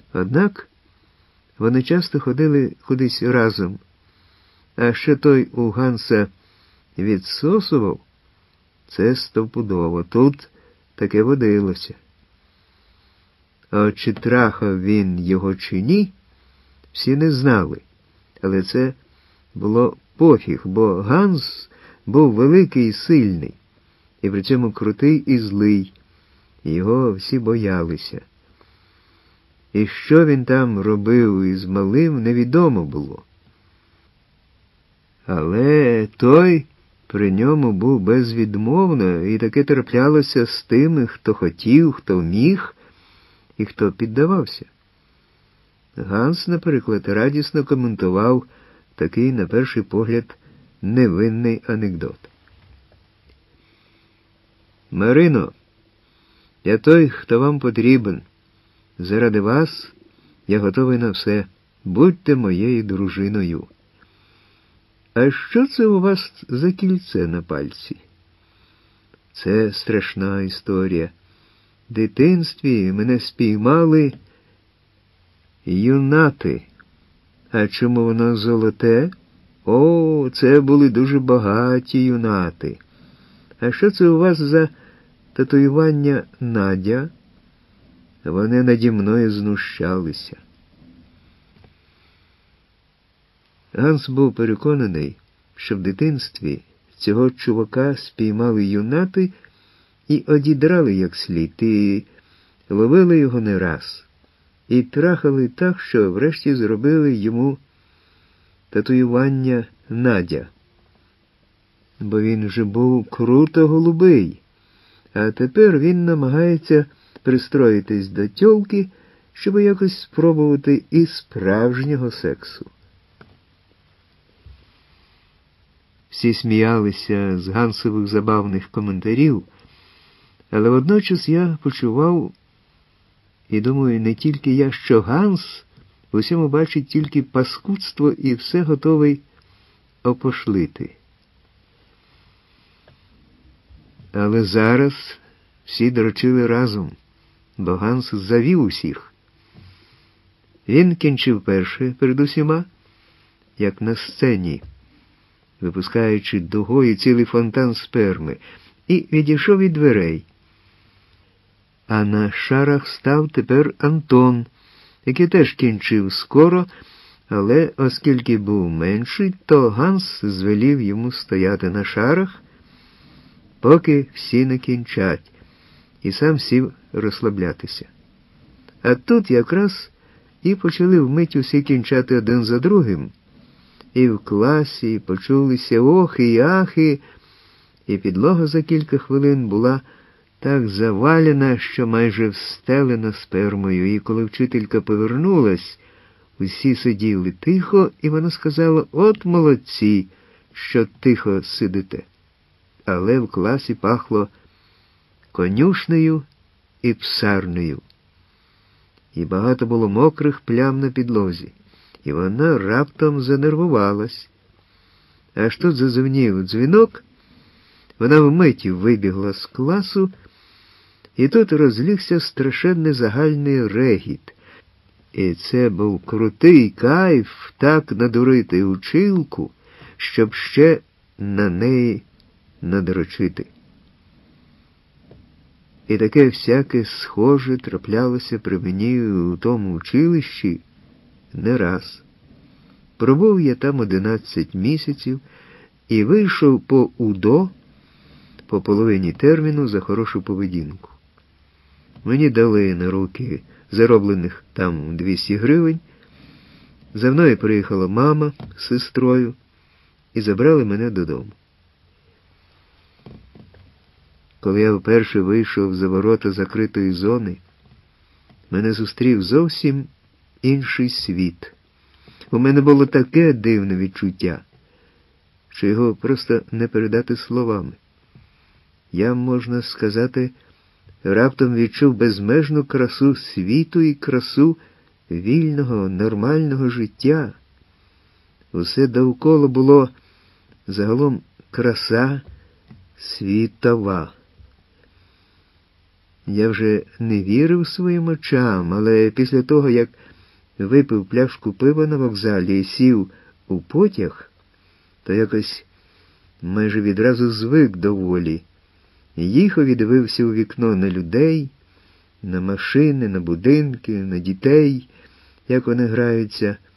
Однак вони часто ходили кудись разом, а ще той у Ганса відсосував, це стопудово, тут таке водилося. А чи трахав він його чи ні, всі не знали, але це було пофіг, бо Ганс був великий і сильний, і при цьому крутий і злий, і його всі боялися. І що він там робив із малим, невідомо було. Але той при ньому був безвідмовно, і таке траплялося з тими, хто хотів, хто міг і хто піддавався. Ганс, наприклад, радісно коментував такий, на перший погляд, невинний анекдот. «Марино, я той, хто вам потрібен. Заради вас я готовий на все. Будьте моєю дружиною. А що це у вас за кільце на пальці?» Це страшна історія. В дитинстві мене спіймали юнати. А чому воно золоте? О, це були дуже багаті юнати. А що це у вас за татуювання Надя? Вони наді мною знущалися. Ганс був переконаний, що в дитинстві цього чувака спіймали юнати і одідрали як слід, і ловили його не раз, і трахали так, що врешті зробили йому татуювання Надя. Бо він же був круто голубий, а тепер він намагається пристроїтись до тьолки, щоб якось спробувати і справжнього сексу. Всі сміялися з Гансових забавних коментарів, але водночас я почував, і думаю, не тільки я, що Ганс в усьому бачить тільки паскудство і все готовий опошлити. Але зараз всі дрочили разом, бо Ганс завів усіх. Він кінчив перше перед усіма, як на сцені, випускаючи дугою цілий фонтан сперми, і відійшов від дверей. А на шарах став тепер Антон, який теж кінчив скоро, але оскільки був менший, то Ганс звелів йому стояти на шарах, поки всі не кінчать, і сам сів розслаблятися. А тут якраз і почали вмить усі кінчати один за другим, і в класі почулися охи і ахи, і підлога за кілька хвилин була так завалена, що майже встелена спермою, і коли вчителька повернулась, усі сиділи тихо, і вона сказала: «От молодці, що тихо сидите». Але в класі пахло конюшнею і псарнею. І багато було мокрих плям на підлозі. І вона раптом занервувалась. Аж тут задзвонів дзвінок, вона вмить вибігла з класу, і тут розлігся страшенний загальний регіт. І це був крутий кайф так надурити училку, щоб ще на неї надрочити. І таке всяке схоже траплялося при мені у тому училищі не раз. Пробув я там 11 місяців і вийшов по УДО по половині терміну за хорошу поведінку. Мені дали на руки зароблених там 200 гривень, за мною приїхала мама з сестрою і забрали мене додому. Коли я вперше вийшов за ворота закритої зони, мене зустрів зовсім інший світ. У мене було таке дивне відчуття, що його просто не передати словами. Я, можна сказати, раптом відчув безмежну красу світу і красу вільного, нормального життя. Усе довкола було загалом краса світова. Я вже не вірив своїм очам, але після того, як випив пляшку пива на вокзалі і сів у потяг, то якось майже відразу звик до волі. Їхав і дивився у вікно на людей, на машини, на будинки, на дітей, як вони граються,